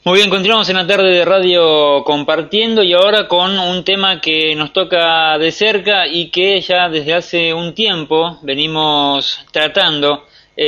Muy bien, continuamos en la tarde de radio compartiendo y ahora con un tema que nos toca de cerca y que ya desde hace un tiempo venimos tratando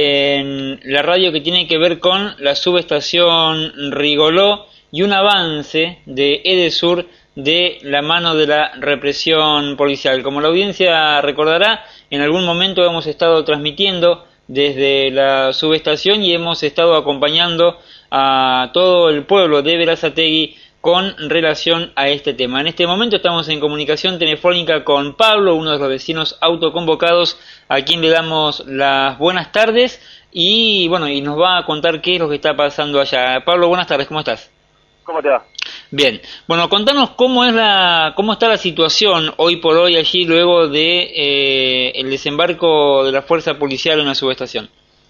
en la radio, que tiene que ver con la subestación Rigoló y un avance de Edesur de la mano de la represión policial. Como la audiencia recordará, en algún momento hemos estado transmitiendo desde la subestación y hemos estado acompañando a todo el pueblo de Berazategui con relación a este tema. En este momento estamos en comunicación telefónica con Pablo, uno de los vecinos autoconvocados, a quien le damos las buenas tardes y bueno, y nos va a contar qué es lo que está pasando allá. Pablo, buenas tardes, ¿cómo estás? ¿Cómo te va? Bien, bueno, contanos cómo está la situación hoy por hoy allí luego de el desembarco de la fuerza policial en la subestación.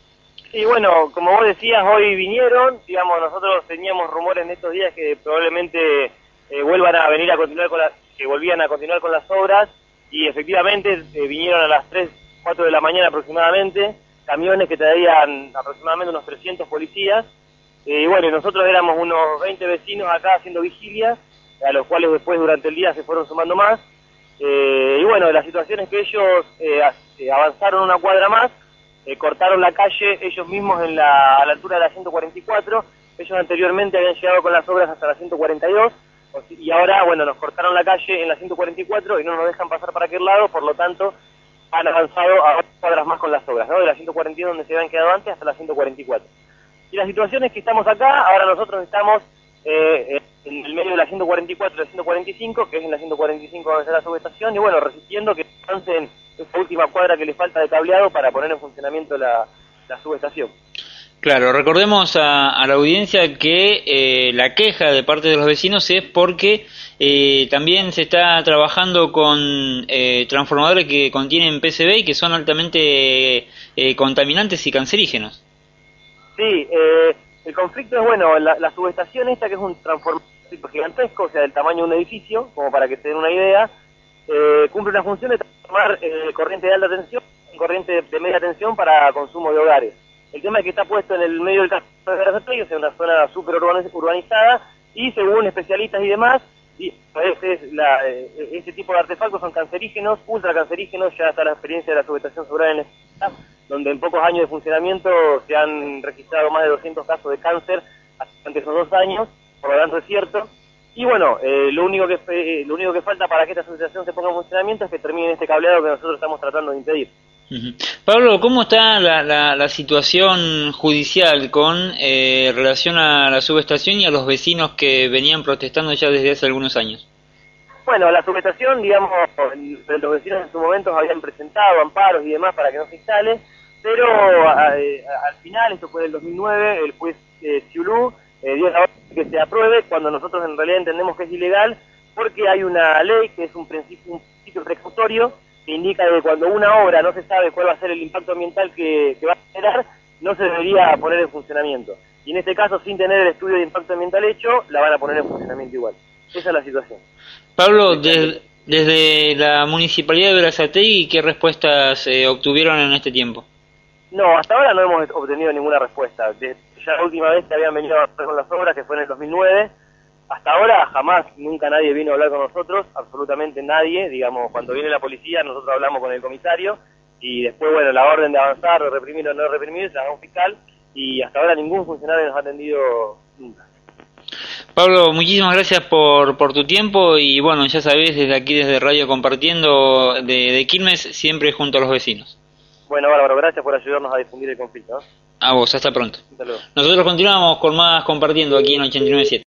Y bueno, como vos decías, hoy vinieron, digamos, nosotros teníamos rumores en estos días que probablemente vuelvan a venir a continuar que volvían a continuar con las obras, y efectivamente vinieron a las 3, 4 de la mañana aproximadamente, camiones que traían aproximadamente unos 300 policías, y bueno, nosotros éramos unos 20 vecinos acá haciendo vigilias, a los cuales después durante el día se fueron sumando más, y bueno, la situación es que ellos avanzaron una cuadra más, cortaron la calle ellos mismos a la altura de la 144, ellos anteriormente habían llegado con las obras hasta la 142, y ahora, bueno, nos cortaron la calle en la 144 y no nos dejan pasar para aquel lado, por lo tanto, han avanzado a 8 cuadras más con las obras, ¿no? De la 142 donde se habían quedado antes hasta la 144. Y la situación es que estamos acá, ahora nosotros estamos en el medio de la 144 y la 145, que es en la 145 donde está la subestación, y bueno, resistiendo que avancen esta última cuadra que le falta de cableado para poner en funcionamiento la subestación. Claro, recordemos a la audiencia que la queja de parte de los vecinos es porque también se está trabajando con transformadores que contienen PCB y que son altamente contaminantes y cancerígenos. Sí, el conflicto es, bueno, la subestación esta, que es un transformador gigantesco, o sea, del tamaño de un edificio, como para que se den una idea, cumple una función de transformar corriente de alta tensión en corriente de media tensión para consumo de hogares. El tema es que está puesto en el medio del campo de Berazategui, o sea, una zona súper urbanizada, y según especialistas y demás, este tipo de artefactos son cancerígenos, ultracancerígenos. Ya está la experiencia de la subestación Sobrada en la ciudad, donde en pocos años de funcionamiento se han registrado más de 200 casos de cáncer durante esos 2 años, por lo tanto es cierto. Y bueno, lo único que falta para que esta subestación se ponga en funcionamiento es que termine este cableado que nosotros estamos tratando de impedir. Pablo, ¿cómo está la situación judicial con relación a la subestación y a los vecinos que venían protestando ya desde hace algunos años? Bueno, la subestación, digamos, los vecinos en su momento habían presentado amparos y demás para que no se instale, pero al final, esto fue del 2009, el juez Ciulú dio la orden que se apruebe, cuando nosotros en realidad entendemos que es ilegal, porque hay una ley que es un principio precautorio, que indica que cuando una obra no se sabe cuál va a ser el impacto ambiental que va a generar, no se debería poner en funcionamiento. Y en este caso, sin tener el estudio de impacto ambiental hecho, la van a poner en funcionamiento igual. Esa es la situación. Pablo, desde la Municipalidad de Berazategui, ¿qué respuestas obtuvieron en este tiempo? No, hasta ahora no hemos obtenido ninguna respuesta. Ya la última vez que habían venido a hablar con las obras, que fue en el 2009, hasta ahora jamás, nunca nadie vino a hablar con nosotros, absolutamente nadie. Digamos, cuando viene la policía, nosotros hablamos con el comisario, y después, bueno, la orden de avanzar, de reprimir o no reprimir, se la da un fiscal, y hasta ahora ningún funcionario nos ha atendido nunca. Pablo, muchísimas gracias por tu tiempo, y bueno, ya sabés, desde aquí, desde Radio Compartiendo de Quilmes, siempre junto a los vecinos. Bueno, Bárbaro, gracias por ayudarnos a difundir el conflicto, ¿no? A vos, hasta pronto. Hasta luego. Nosotros continuamos con más Compartiendo aquí en 89.7.